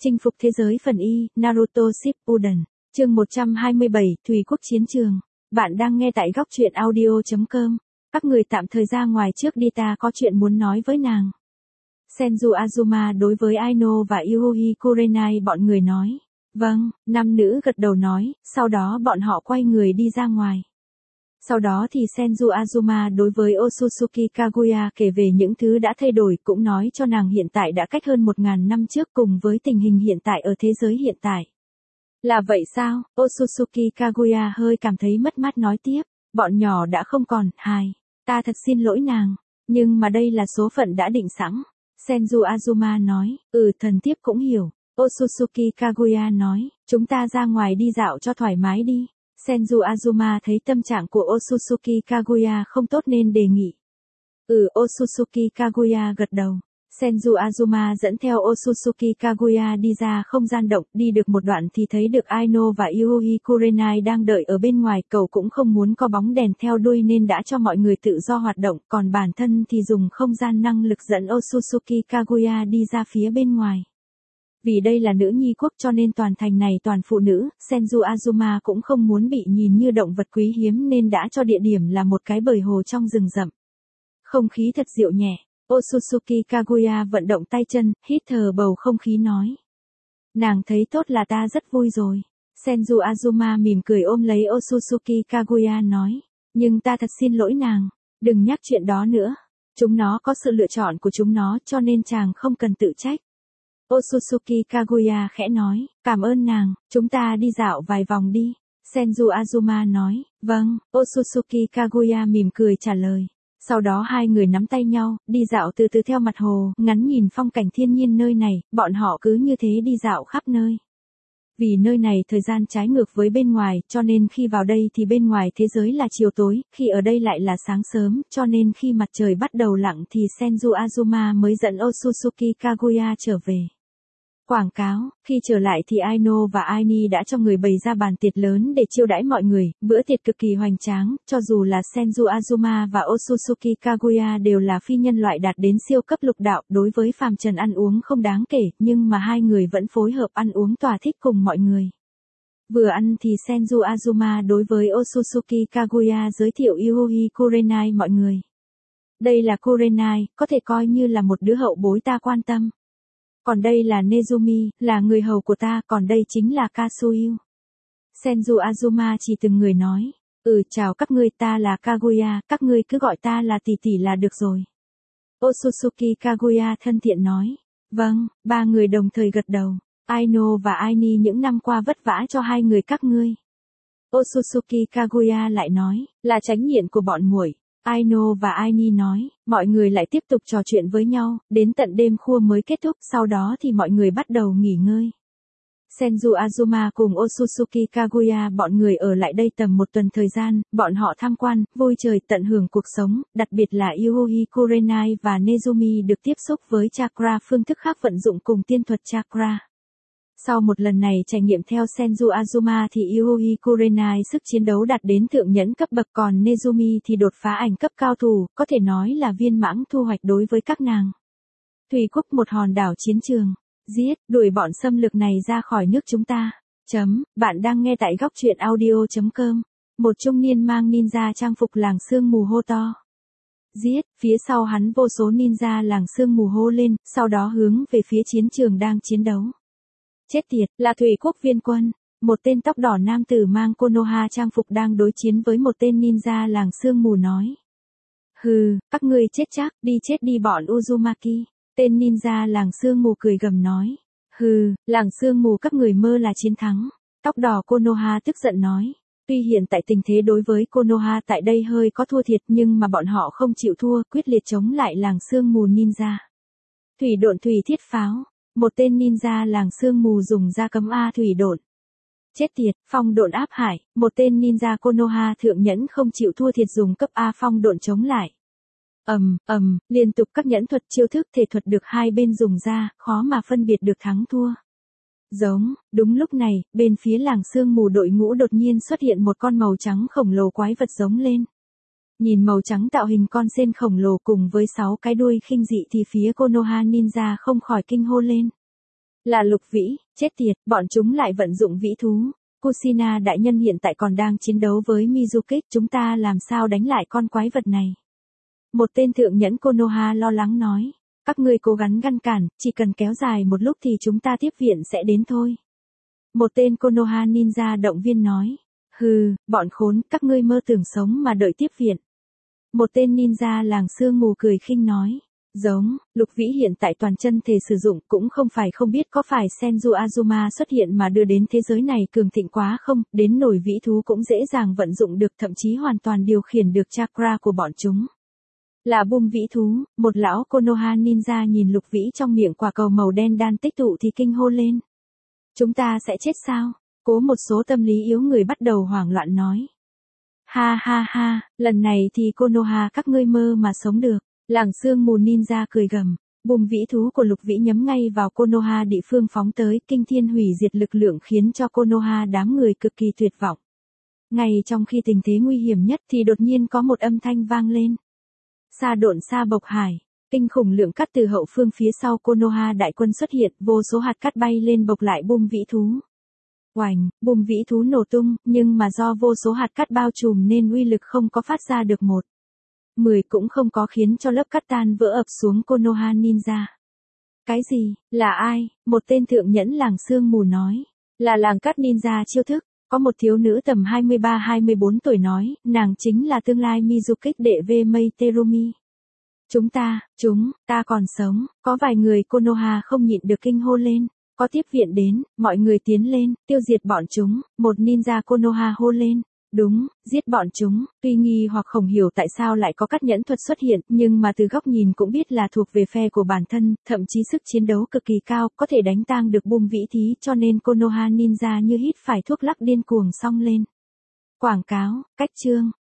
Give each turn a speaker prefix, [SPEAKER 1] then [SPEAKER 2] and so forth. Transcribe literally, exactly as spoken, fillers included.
[SPEAKER 1] Chinh phục thế giới phần Y, Naruto Shippuden. Chương một trăm hai mươi bảy, Thủy Quốc chiến trường. Bạn đang nghe tại góc truyện audio chấm com. Các người tạm thời ra ngoài trước đi, ta có chuyện muốn nói với nàng. Senju Azuma đối với Aino và Yui Kurenai bọn người nói. Vâng, nam nữ gật đầu nói, sau đó bọn họ quay người đi ra ngoài. Sau đó thì Senju Azuma đối với Otsutsuki Kaguya kể về những thứ đã thay đổi, cũng nói cho nàng hiện tại đã cách hơn một ngàn năm trước cùng với tình hình hiện tại ở thế giới hiện tại. Là vậy sao? Otsutsuki Kaguya hơi cảm thấy mất mát nói tiếp, bọn nhỏ đã không còn, hài, ta thật xin lỗi nàng, nhưng mà đây là số phận đã định sẵn. Senju Azuma nói, ừ thần thiếp cũng hiểu. Otsutsuki Kaguya nói, chúng ta ra ngoài đi dạo cho thoải mái đi. Senju Azuma thấy tâm trạng của Otsutsuki Kaguya không tốt nên đề nghị. Ừ, Otsutsuki Kaguya gật đầu. Senju Azuma dẫn theo Otsutsuki Kaguya đi ra không gian động, đi được một đoạn thì thấy được Aino và Yui Kurenai đang đợi ở bên ngoài, cậu cũng không muốn có bóng đèn theo đuôi nên đã cho mọi người tự do hoạt động, còn bản thân thì dùng không gian năng lực dẫn Otsutsuki Kaguya đi ra phía bên ngoài. Vì đây là nữ nhi quốc cho nên toàn thành này toàn phụ nữ, Senju Azuma cũng không muốn bị nhìn như động vật quý hiếm nên đã cho địa điểm là một cái bờ hồ trong rừng rậm. Không khí thật dịu nhẹ, Otsutsuki Kaguya vận động tay chân, hít thở bầu không khí nói. Nàng thấy tốt là ta rất vui rồi. Senju Azuma mỉm cười ôm lấy Otsutsuki Kaguya nói. Nhưng ta thật xin lỗi nàng, đừng nhắc chuyện đó nữa. Chúng nó có sự lựa chọn của chúng nó cho nên chàng không cần tự trách. Otsutsuki Kaguya khẽ nói, cảm ơn nàng, chúng ta đi dạo vài vòng đi. Senju Azuma nói, vâng, Otsutsuki Kaguya mỉm cười trả lời. Sau đó hai người nắm tay nhau, đi dạo từ từ theo mặt hồ, ngắm nhìn phong cảnh thiên nhiên nơi này, bọn họ cứ như thế đi dạo khắp nơi. Vì nơi này thời gian trái ngược với bên ngoài, cho nên khi vào đây thì bên ngoài thế giới là chiều tối, khi ở đây lại là sáng sớm, cho nên khi mặt trời bắt đầu lặn thì Senju Azuma mới dẫn Otsutsuki Kaguya trở về. Quảng cáo, khi trở lại thì Aino và Aini đã cho người bày ra bàn tiệc lớn để chiêu đãi mọi người, bữa tiệc cực kỳ hoành tráng, cho dù là Senju Azuma và Otsutsuki Kaguya đều là phi nhân loại đạt đến siêu cấp lục đạo, đối với phàm trần ăn uống không đáng kể, nhưng mà hai người vẫn phối hợp ăn uống thỏa thích cùng mọi người. Vừa ăn thì Senju Azuma đối với Otsutsuki Kaguya giới thiệu Yui Kurenai mọi người. Đây là Kurenai, có thể coi như là một đứa hậu bối ta quan tâm. Còn đây là Nezumi, là người hầu của ta, còn đây chính là Kasuyu. Senju Azuma chỉ từng người nói, ừ chào các ngươi, ta là Kaguya, các ngươi cứ gọi ta là tỷ tỷ là được rồi. Otsutsuki Kaguya thân thiện nói, vâng, ba người đồng thời gật đầu, Aino và Aini những năm qua vất vả cho hai người các ngươi. Otsutsuki Kaguya lại nói, là tránh nhiệm của bọn muội. Aino và Aini nói, mọi người lại tiếp tục trò chuyện với nhau, đến tận đêm khuya mới kết thúc, sau đó thì mọi người bắt đầu nghỉ ngơi. Senju Azuma cùng Otsutsuki Kaguya bọn người ở lại đây tầm một tuần thời gian, bọn họ tham quan, vui chơi tận hưởng cuộc sống, đặc biệt là Yui Kurenai và Nezumi được tiếp xúc với chakra, phương thức khác vận dụng cùng tiên thuật chakra. Sau một lần này trải nghiệm theo Senju Azuma thì Yui Kurenai sức chiến đấu đạt đến thượng nhẫn cấp bậc, còn Nezumi thì đột phá ảnh cấp cao thủ, có thể nói là viên mãn thu hoạch đối với các nàng. Thủy Quốc một hòn đảo chiến trường. Giết, đuổi bọn xâm lược này ra khỏi nước chúng ta. Chấm, bạn đang nghe tại góc truyện audio chấm com. Một trung niên mang ninja trang phục làng sương mù hô to. Giết, phía sau hắn vô số ninja làng sương mù hô lên, sau đó hướng về phía chiến trường đang chiến đấu. Chết tiệt, là Thủy Quốc viên quân. Một tên tóc đỏ nam tử mang Konoha trang phục đang đối chiến với một tên ninja làng sương mù nói. Hừ, các ngươi chết chắc, đi chết đi bọn Uzumaki. Tên ninja làng sương mù cười gầm nói. Hừ, làng sương mù các người mơ là chiến thắng. Tóc đỏ Konoha tức giận nói. Tuy hiện tại tình thế đối với Konoha tại đây hơi có thua thiệt nhưng mà bọn họ không chịu thua, quyết liệt chống lại làng sương mù ninja. Thủy độn thủy thiết pháo. Một tên ninja làng sương mù dùng ra cấm A thủy độn. Chết tiệt, phong độn áp hải, một tên ninja Konoha thượng nhẫn không chịu thua thiệt dùng cấp A phong độn chống lại. Ầm, ầm, liên tục các nhẫn thuật chiêu thức thể thuật được hai bên dùng ra, khó mà phân biệt được thắng thua. Giống, đúng lúc này, bên phía làng sương mù đội ngũ đột nhiên xuất hiện một con màu trắng khổng lồ quái vật giống lên. Nhìn màu trắng tạo hình con sên khổng lồ cùng với sáu cái đuôi khinh dị thì phía Konoha Ninja không khỏi kinh hô lên. Là Lục Vĩ, chết tiệt, bọn chúng lại vận dụng vĩ thú. Kushina đại nhân hiện tại còn đang chiến đấu với Mizuki, chúng ta làm sao đánh lại con quái vật này? Một tên thượng nhẫn Konoha lo lắng nói. Các ngươi cố gắng ngăn cản, chỉ cần kéo dài một lúc thì chúng ta tiếp viện sẽ đến thôi. Một tên Konoha ninja động viên nói. Hừ, bọn khốn, các ngươi mơ tưởng sống mà đợi tiếp viện. Một tên ninja làng sương mù cười khinh nói. Giống, Lục Vĩ hiện tại toàn chân thể sử dụng cũng không phải không biết có phải Senju Azuma xuất hiện mà đưa đến thế giới này cường thịnh quá không, đến nổi vĩ thú cũng dễ dàng vận dụng được, thậm chí hoàn toàn điều khiển được chakra của bọn chúng. Là Bum vĩ thú, một lão Konoha ninja nhìn Lục Vĩ trong miệng quả cầu màu đen đan tích tụ thì kinh hô lên. Chúng ta sẽ chết sao? Cố một số tâm lý yếu người bắt đầu hoảng loạn nói. Ha ha ha, lần này thì Konoha các ngươi mơ mà sống được. Làng sương mù ninja cười gầm, Bum vĩ thú của Lục Vĩ nhắm ngay vào Konoha địa phương phóng tới, kinh thiên hủy diệt lực lượng khiến cho Konoha đám người cực kỳ tuyệt vọng. Ngay trong khi tình thế nguy hiểm nhất thì đột nhiên có một âm thanh vang lên. Sa độn sa bộc hải, kinh khủng lượng cát từ hậu phương phía sau Konoha đại quân xuất hiện, vô số hạt cát bay lên bộc lại Bum vĩ thú. Oành, Bum vĩ thú nổ tung, nhưng mà do vô số hạt cát bao trùm nên uy lực không có phát ra được một. Mười cũng không có khiến cho lớp cát tan vỡ ập xuống Konoha ninja. Cái gì, là ai? Một tên thượng nhẫn làng sương mù nói. Là làng cát ninja chiêu thức. Có một thiếu nữ tầm hai mươi ba hai mươi bốn tuổi nói, nàng chính là tương lai Mizuki đệ V Mei Terumi. Chúng ta, chúng, ta còn sống, có vài người Konoha không nhịn được kinh hô lên. Có tiếp viện đến, mọi người tiến lên, tiêu diệt bọn chúng, một ninja Konoha hô lên. Đúng, giết bọn chúng, tuy nghi hoặc không hiểu tại sao lại có cát nhẫn thuật xuất hiện, nhưng mà từ góc nhìn cũng biết là thuộc về phe của bản thân, thậm chí sức chiến đấu cực kỳ cao, có thể đánh tang được Bum vĩ thí, cho nên Konoha ninja như hít phải thuốc lắc điên cuồng xông lên. Quảng cáo, cách chương.